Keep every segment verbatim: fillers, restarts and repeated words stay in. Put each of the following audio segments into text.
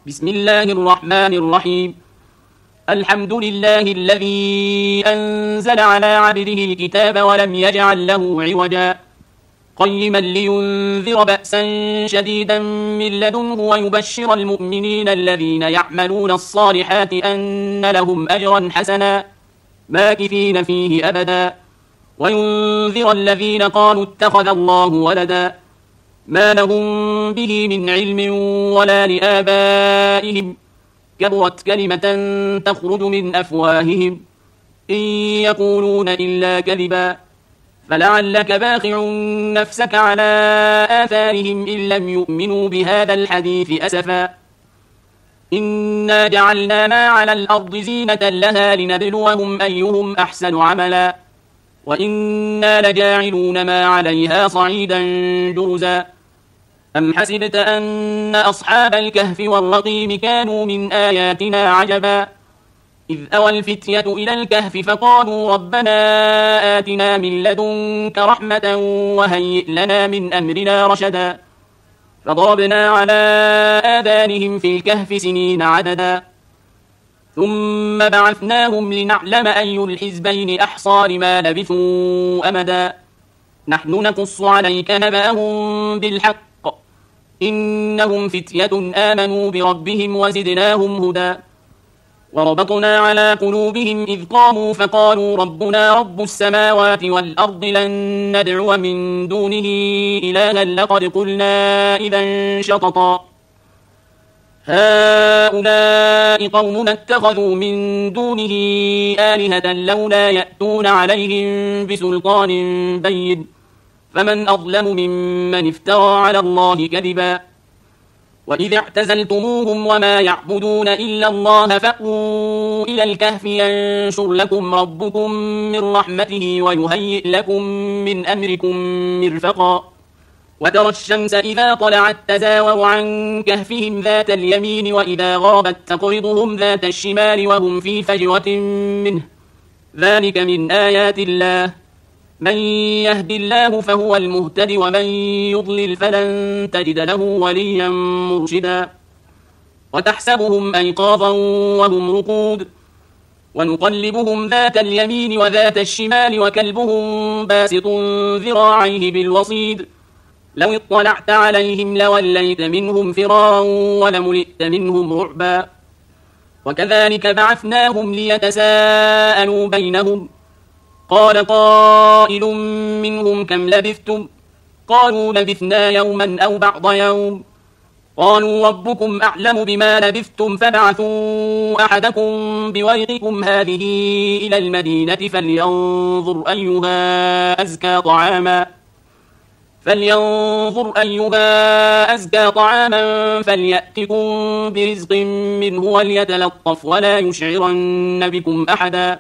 بسم الله الرحمن الرحيم. الحمد لله الذي أنزل على عبده الكتاب ولم يجعل له عوجا قيما لينذر بأسا شديدا من لدنه ويبشر المؤمنين الذين يعملون الصالحات أن لهم أجرا حسنا ماكثين فيه أبدا وينذر الذين قالوا اتخذ الله ولدا ما لهم به من علم ولا لآبائهم كبرت كلمة تخرج من أفواههم إن يقولون إلا كذبا فلعلك باخع نفسك على آثارهم إن لم يؤمنوا بهذا الحديث أسفا إنا جعلنا ما على الأرض زينة لها لنبلوهم أيهم أحسن عملا وإنا لجاعلون ما عليها صعيدا جرزا أم حسبت أن أصحاب الكهف والرقيم كانوا من آياتنا عجبا إذ أوى الفتية إلى الكهف فقالوا ربنا آتنا من لدنك رحمة وهيئ لنا من أمرنا رشدا فضربنا على آذانهم في الكهف سنين عددا ثم بعثناهم لنعلم أي الحزبين أحصى لما لبثوا أمدا نحن نقص عليك نبأهم بالحق إنهم فتية آمنوا بربهم وزدناهم هدى وربطنا على قلوبهم إذ قاموا فقالوا ربنا رب السماوات والأرض لن ندعو من دونه إلها لقد قلنا إذا شططا هؤلاء قومنا اتخذوا من دونه آلهة لولا يأتون عليهم بسلطان بين فمن أظلم ممن افترى على الله كذبا وإذ اعتزلتموهم وما يعبدون إلا الله فأووا إلى الكهف ينشر لكم ربكم من رحمته ويهيئ لكم من أمركم مرفقا وترى الشمس إذا طلعت تزاور عن كهفهم ذات اليمين وإذا غابت تقرضهم ذات الشمال وهم في فجوة منه ذلك من آيات الله من يهد الله فهو المهتد ومن يضلل فلن تجد له وليا مرشدا وتحسبهم أيقاظا وهم رقود ونقلبهم ذات اليمين وذات الشمال وكلبهم باسط ذراعيه بالوصيد لو اطلعت عليهم لوليت منهم فرارا ولملئت منهم رعبا وكذلك بعثناهم ليتساءلوا بينهم قال قائل منهم كم لبثتم قالوا لبثنا يوما أو بعض يوم قالوا ربكم أعلم بما لبثتم فبعثوا أحدكم بورقكم هذه إلى المدينة فلينظر أيها أزكى طعاما فلينظر أيها أزكى طعاما فليأتكم برزق منه وليتلطف ولا يشعرن بكم أحدا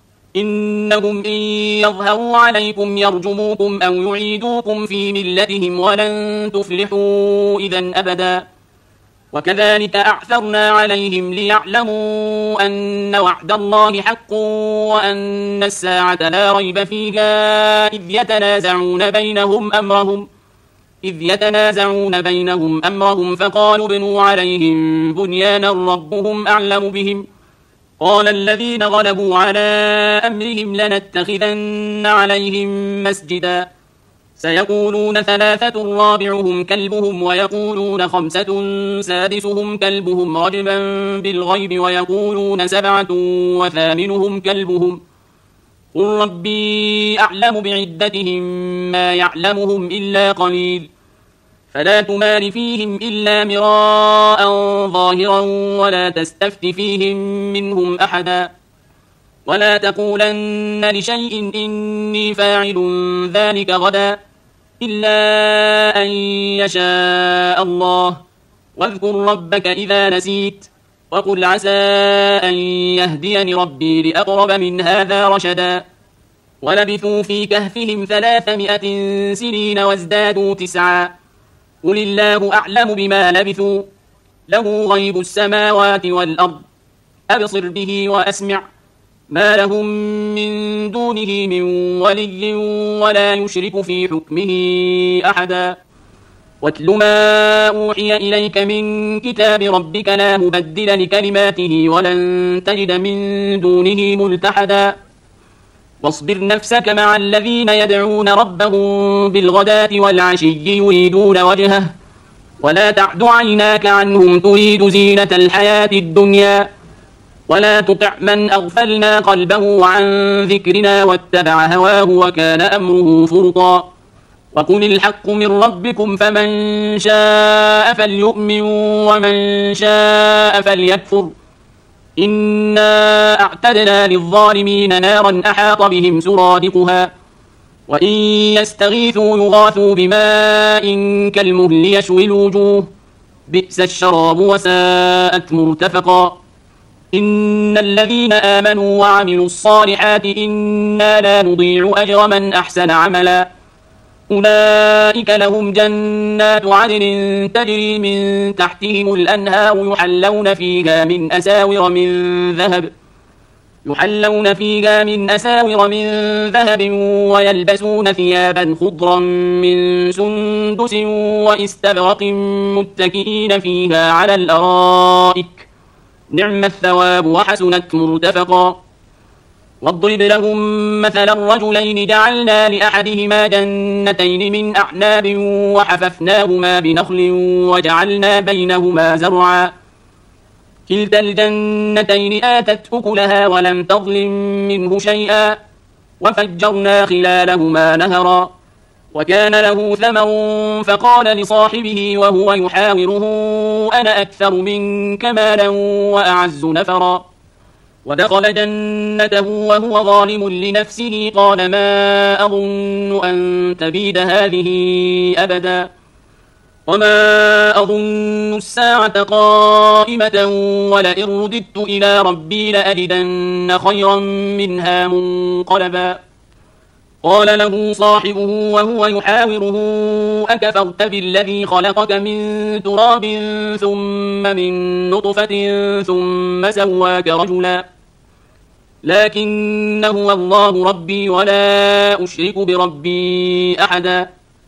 إنهم إن يظهروا عليكم يرجموكم أو يعيدوكم في ملتهم ولن تفلحوا إذا أبدا وكذلك أعثرنا عليهم ليعلموا أن وعد الله حق وأن الساعة لا ريب فيها إذ يتنازعون بينهم أمرهم إذ يتنازعون بينهم أمرهم فقالوا ابنوا عليهم بنيانا ربهم أعلم بهم قال الذين غلبوا على أمرهم لنتخذن عليهم مسجدا سيقولون ثلاثة رابعهم كلبهم ويقولون خمسة سادسهم كلبهم رجما بالغيب ويقولون سبعة وثامنهم كلبهم قل ربي أعلم بعدتهم ما يعلمهم إلا قليل فلا تمار فيهم إلا مراء ظاهرا ولا تستفت فيهم منهم أحدا ولا تقولن لشيء إني فاعل ذلك غدا إلا أن يشاء الله واذكر ربك إذا نسيت وقل عسى أن يهديني ربي لأقرب من هذا رشدا ولبثوا في كهفهم ثلاثمائة سنين وازدادوا تسعا قل الله أعلم بما لبثوا له غيب السماوات والأرض أبصر به وأسمع ما لهم من دونه من ولي ولا يشرك في حكمه أحدا واتل ما أوحي إليك من كتاب ربك لا مبدل لكلماته ولن تجد من دونه ملتحدا واصبر نفسك مع الذين يدعون ربهم بالغداة والعشي يريدون وجهه ولا تعد عيناك عنهم تريد زينة الحياة الدنيا ولا تطع من أغفلنا قلبه عن ذكرنا واتبع هواه وكان أمره فرطا وقل الحق من ربكم فمن شاء فليؤمن ومن شاء فليكفر إنا أعتدنا للظالمين نارا أحاط بهم سرادقها وإن يستغيثوا يغاثوا بماء كالمهل يشوي الوجوه بئس الشراب وساءت مرتفقا إن الذين آمنوا وعملوا الصالحات إنا لا نضيع أجر من أحسن عملا أولئك لهم جنات عدن تجري من تحتهم الأنهار يحلون فيها من أساور من ذهب يحلون فيها من أساور من ذهب ويلبسون ثيابا خضرا من سندس واستبرق متكئين فيها على الأرائك نعم الثواب وحسنت مرتفقا واضرب لهم مثلا الرجلين جعلنا لأحدهما جنتين من أعناب وحففناهما بنخل وجعلنا بينهما زرعا كلتا الجنتين آتت أكلها ولم تظلم منه شيئا وفجرنا خلالهما نهرا وكان له ثمر فقال لصاحبه وهو يحاوره أنا أكثر منك مالا وأعز نفرا ودخل جنته وهو ظالم لنفسه قال ما أظن أن تبيد هذه أبدا وما أظن الساعة قائمة ولئن رددت إلى ربي لأجدن خيرا منها منقلبا قال له صاحبه وهو يحاوره أكفرت بالذي خلقك من تراب ثم من نطفة ثم سواك رجلا لكن هو الله ربي ولا أشرك بربي أحدا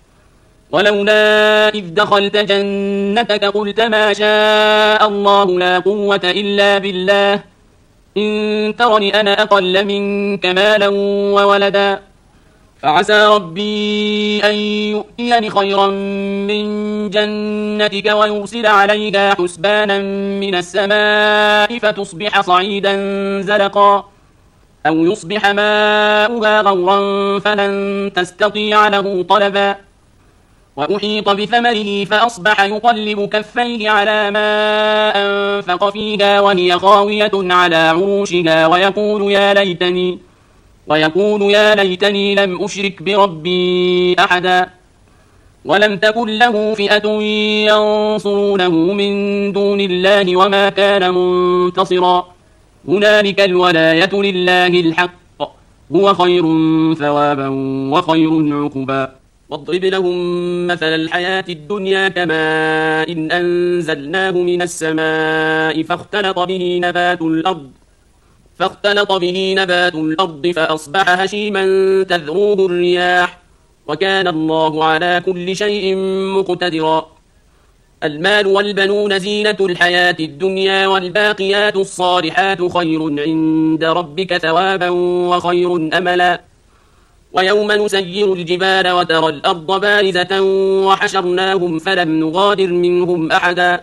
ولولا إذ دخلت جنتك قلت ما شاء الله لا قوة إلا بالله إن ترني أنا أقل منك مالا وولدا فعسى ربي أن يؤتيني خيرا من جنتك ويرسل عليها حسبانا من السماء فتصبح صعيدا زلقا أو يصبح ماؤها غورا فلن تستطيع له طلبا وأحيط بثمره فأصبح يقلب كفيه على ما أنفق فيها وهي خاوية على عروشها ويقول يا ليتني ويقول يا ليتني لم أشرك بربي أحدا ولم تكن له فئة ينصرونه من دون الله وما كان منتصرا هنالك الولاية لله الحق هو خير ثوابا وخير عقبا واضرب لهم مثل الحياة الدنيا كماء إن أنزلناه من السماء فاختلط به نبات الأرض فاختلط به نبات الأرض فأصبح هشيما تذروه الرياح وكان الله على كل شيء مقتدرا المال والبنون زينة الحياة الدنيا والباقيات الصالحات خير عند ربك ثوابا وخير أملا ويوم نسير الجبال وترى الأرض بارزة وحشرناهم فلم نغادر منهم أحدا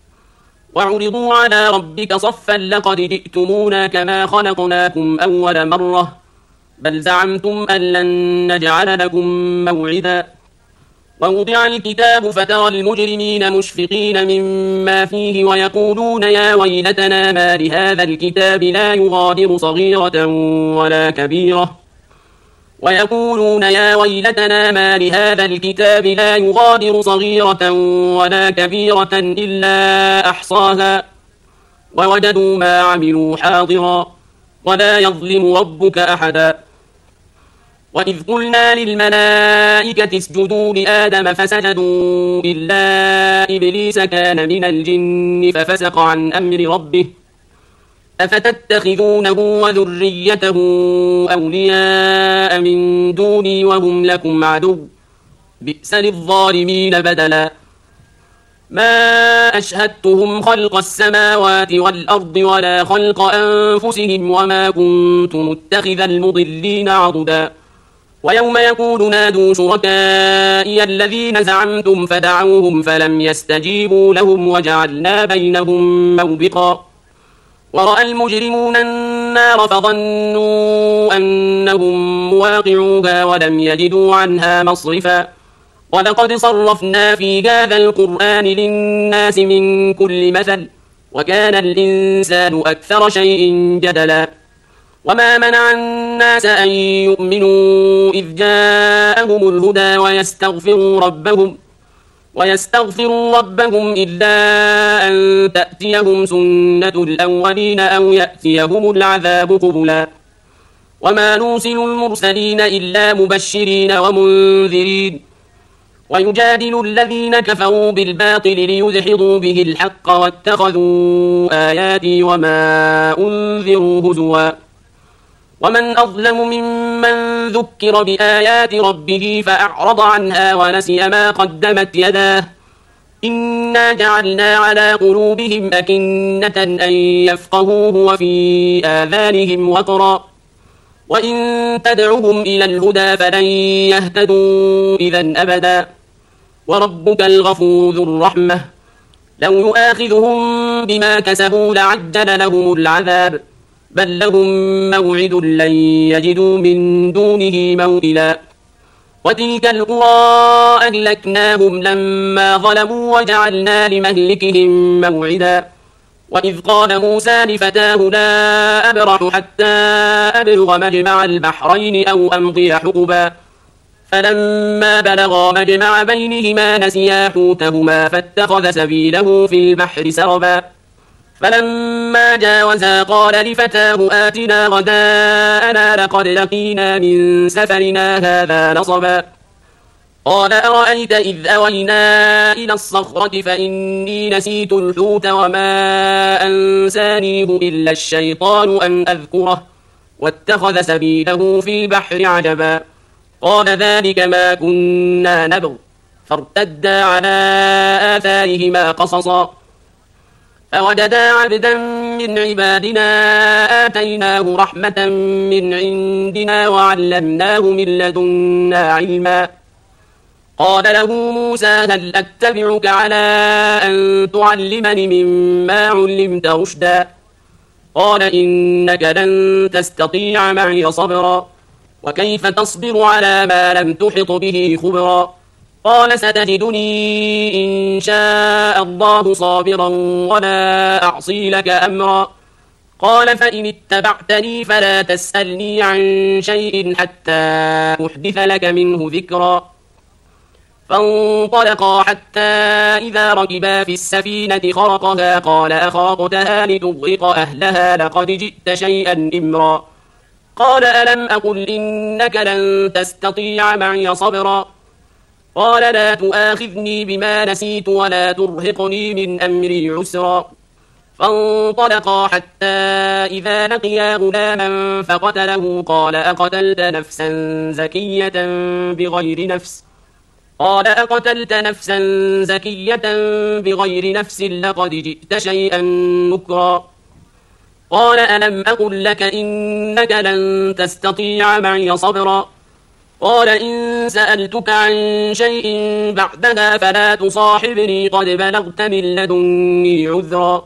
وعرضوا على ربك صفا لقد جئتمونا كما خلقناكم أول مرة بل زعمتم أن لن نجعل لكم موعدا ووضع الكتاب فترى المجرمين مشفقين مما فيه ويقولون يا ويلتنا ما لهذا الكتاب لا يغادر صغيرة ولا كبيرة ويقولون يا ويلتنا ما لهذا الكتاب لا يغادر صغيرة ولا كبيرة إلا أحصاها ووجدوا ما عملوا حاضرا ولا يظلم ربك أحدا وإذ قلنا للملائكة اسجدوا لآدم فسجدوا إلا إبليس كان من الجن ففسق عن أمر ربه أفتتخذونه وذريته أولياء من دوني وهم لكم عدو بئس للظالمين بدلا ما أشهدتهم خلق السماوات والأرض ولا خلق أنفسهم وما كنت متخذ المضلين عضدا ويوم يقول نادوا شركائي الذين زعمتم فدعوهم فلم يستجيبوا لهم وجعلنا بينهم موبقا ورأى المجرمون النار فظنوا أنهم مواقعوها ولم يجدوا عنها مصرفا ولقد صرفنا في هذا القرآن للناس من كل مثل وكان الإنسان أكثر شيء جدلا وما منع الناس أن يؤمنوا إذ جاءهم الهدى ويستغفروا ربهم ويستغفروا ربهم إلا أن تأتيهم سنة الأولين أو يأتيهم العذاب قبلا وما نرسل المرسلين إلا مبشرين ومنذرين ويجادل الذين كفروا بالباطل ليدحضوا به الحق واتخذوا آياتي وما أنذروا هزوا ومن أظلم ممن ذكر بآيات ربه فأعرض عنها ونسي ما قدمت يداه إنا جعلنا على قلوبهم أكنة أن يفقهوه وفي آذانهم وقرا وإن تدعهم إلى الهدى فلن يهتدوا إذا أبدا وربك الغفور ذو الرحمة لو يؤاخذهم بما كسبوا لعجل لهم العذاب بل لهم موعد لن يجدوا من دونه موئلا وتلك القرى أهلكناهم لما ظلموا وجعلنا لمهلكهم موعدا وإذ قال موسى لفتاه لا أبرح حتى أبلغ مجمع البحرين أو أمضي حقبا فلما بلغا مجمع بينهما نسيا حوتهما فاتخذ سبيله في البحر سربا فلما جاوزا قال لفتاه آتنا غداءنا لقد لقينا من سفرنا هذا نصبا قال أرأيت إذ أوينا إلى الصخرة فإني نسيت الحوت وما أنسانيه إلا الشيطان أن أذكره واتخذ سبيله في البحر عجبا قال ذلك ما كنا نبغ فارتدا على آثارهما قصصا فوجدا عبدا من عبادنا آتيناه رحمة من عندنا وعلمناه من لدنا علما قال له موسى هل أتبعك على أن تعلمني مما علمت رشدا قال إنك لن تستطيع معي صبرا وكيف تصبر على ما لم تحط به خبرا قال ستجدني إن شاء الله صابرا ولا أعصي لك أمرا قال فإن اتبعتني فلا تسألني عن شيء حتى أحدث لك منه ذكرا فانطلقا حتى إذا ركبا في السفينة خرقها قال أخرقتها لتغرق أهلها لقد جئت شيئا إمرا قال ألم أقل إنك لن تستطيع معي صبرا قال لا تؤاخذني بما نسيت ولا ترهقني من أمري عسرا فانطلقا حتى إذا لقيا غلاما فقتله قال أقتلت نفسا زكية بغير نفس قال أقتلت نفسا زكية بغير نفس لقد جئت شيئا نكرا قال ألم أقل لك إنك لن تستطيع معي صبرا قال إن سألتك عن شيء بعدها فلا تصاحبني قد بلغت من لدني عذرا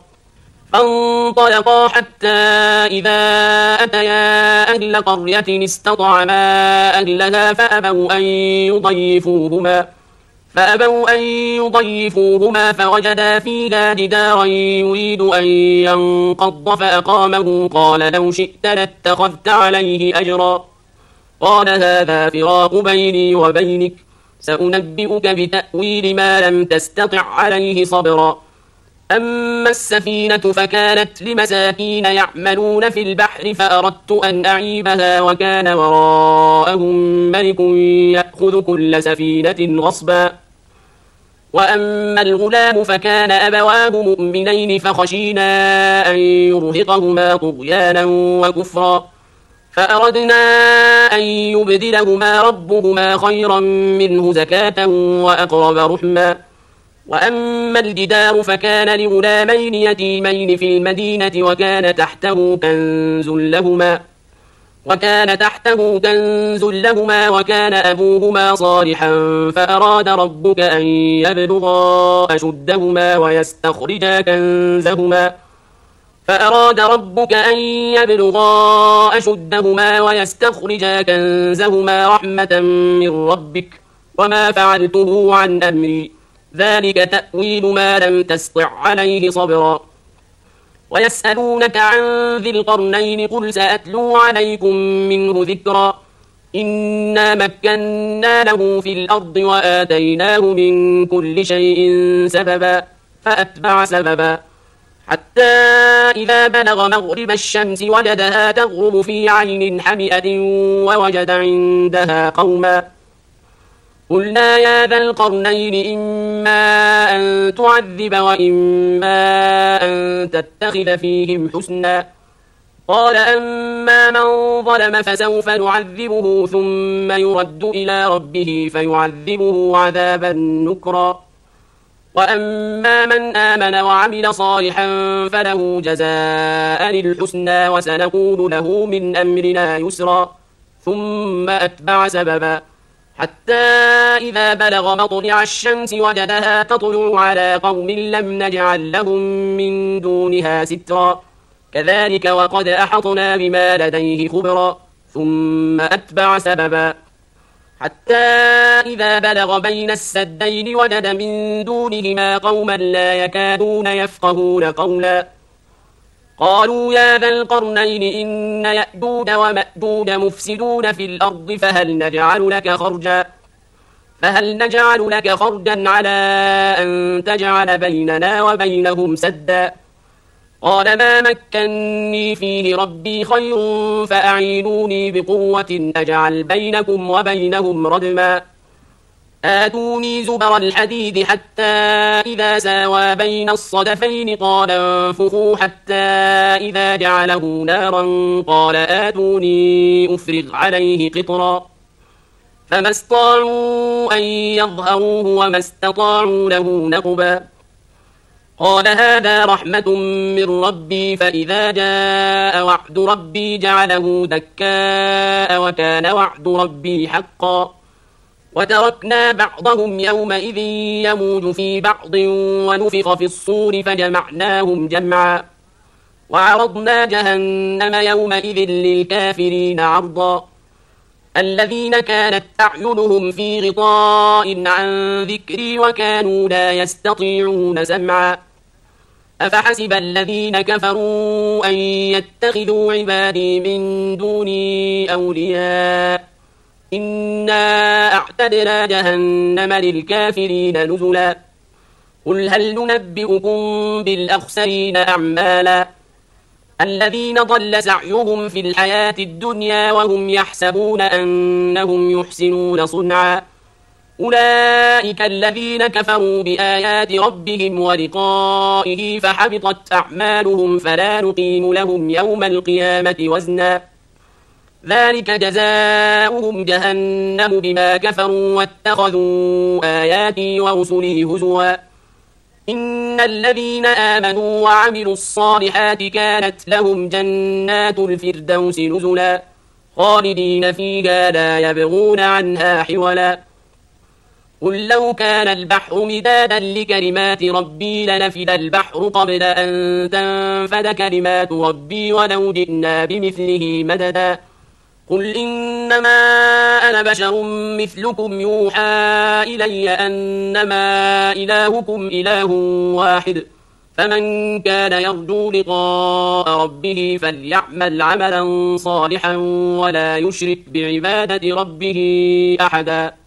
فانطلقا حتى إذا أتيا أهل قرية استطعما أهلها فأبوا أن يضيفوهما فأبوا أن يضيفوهما فوجدا فيها جدارا يريد أن ينقض فأقامه قال لو شئت لاتخذت عليه أجرا قال هذا فراق بيني وبينك سأنبئك بتأويل ما لم تستطع عليه صبرا أما السفينة فكانت لمساكين يعملون في البحر فأردت أن أعيبها وكان وراءهم ملك يأخذ كل سفينة غصبا وأما الغلام فكان أبواه مؤمنين فخشينا أن يرهقهما طغيانا وكفرا فأردنا أن يبدلهما ربهما خيرا منه زكاة وأقرب رحما وأما الجدار فكان لغلامين يتيمين في المدينة وكان تحته كنز لهما وكان تحته كنز لهما وكان أبوهما صالحا فأراد ربك أن يبلغا أشدهما ويستخرجا كنزهما فأراد ربك أن يبلغا أشدهما ويستخرجا كنزهما رحمة من ربك وما فعلته عن أمري ذلك تأويل ما لم تسطع عليه صبرا ويسألونك عن ذي القرنين قل سأتلو عليكم منه ذكرا إنا مكنا له في الأرض وآتيناه من كل شيء سببا فأتبع سببا حتى إذا بلغ مغرب الشمس وجدها تغرب في عين حمئة ووجد عندها قوما قلنا يا ذا القرنين إما أن تعذب وإما أن تتخذ فيهم حسنا قال أما من ظلم فسوف نعذبه ثم يرد إلى ربه فيعذبه عذابا نكرا وأما من آمن وعمل صالحا فله جزاء الحسنى وسنقول له من أمرنا يسرا ثم أتبع سببا حتى إذا بلغ مطلع الشمس وجدها تطلع على قوم لم نجعل لهم من دونها سترا كذلك وقد أحطنا بما لديه خبرا ثم أتبع سببا حتى إذا بلغ بين السدين وجد من دونهما قوما لا يكادون يفقهون قولا قالوا يا ذا القرنين إن يأجوج ومأجوج مفسدون في الأرض فهل نجعل لك خرجا فهل نجعل لك خرجا على أن تجعل بيننا وبينهم سدا قال ما مكني فيه ربي خير فأعينوني بقوة أجعل بينكم وبينهم ردما آتوني زبر الحديد حتى إذا ساوى بين الصدفين قال انفخوا حتى إذا جعله نارا قال آتوني أفرغ عليه قطرا فما استطاعوا أن يظهروه وما استطاعوا له نقبا قال هذا رحمة من ربي فإذا جاء وعد ربي جعله دكاء وكان وعد ربي حقا وتركنا بعضهم يومئذ يموج في بعض ونفخ في الصور فجمعناهم جمعا وعرضنا جهنم يومئذ للكافرين عرضا الذين كانت أعينهم في غطاء عن ذكري وكانوا لا يستطيعون سمعا أفحسب الذين كفروا أن يتخذوا عبادي من دوني أولياء إنا أعتدنا جهنم للكافرين نزلا قل هل ننبئكم بالأخسرين أعمالا الذين ضل سعيهم في الحياة الدنيا وهم يحسبون أنهم يحسنون صنعا أولئك الذين كفروا بآيات ربهم ولقائه فحبطت أعمالهم فلا نقيم لهم يوم القيامة وزنا ذلك جزاؤهم جهنم بما كفروا واتخذوا آياتي ورسلي هزوا إن الذين آمنوا وعملوا الصالحات كانت لهم جنات الفردوس نزلا خالدين فيها لا يبغون عنها حولا قل لو كان البحر مدادا لكلمات ربي لنفد البحر قبل أن تنفد كلمات ربي ولو جئنا بمثله مددا قل إنما أنا بشر مثلكم يوحى إلي أنما إلهكم إله واحد فمن كان يرجو لقاء ربه فليعمل عملا صالحا ولا يشرك بعبادة ربه أحدا.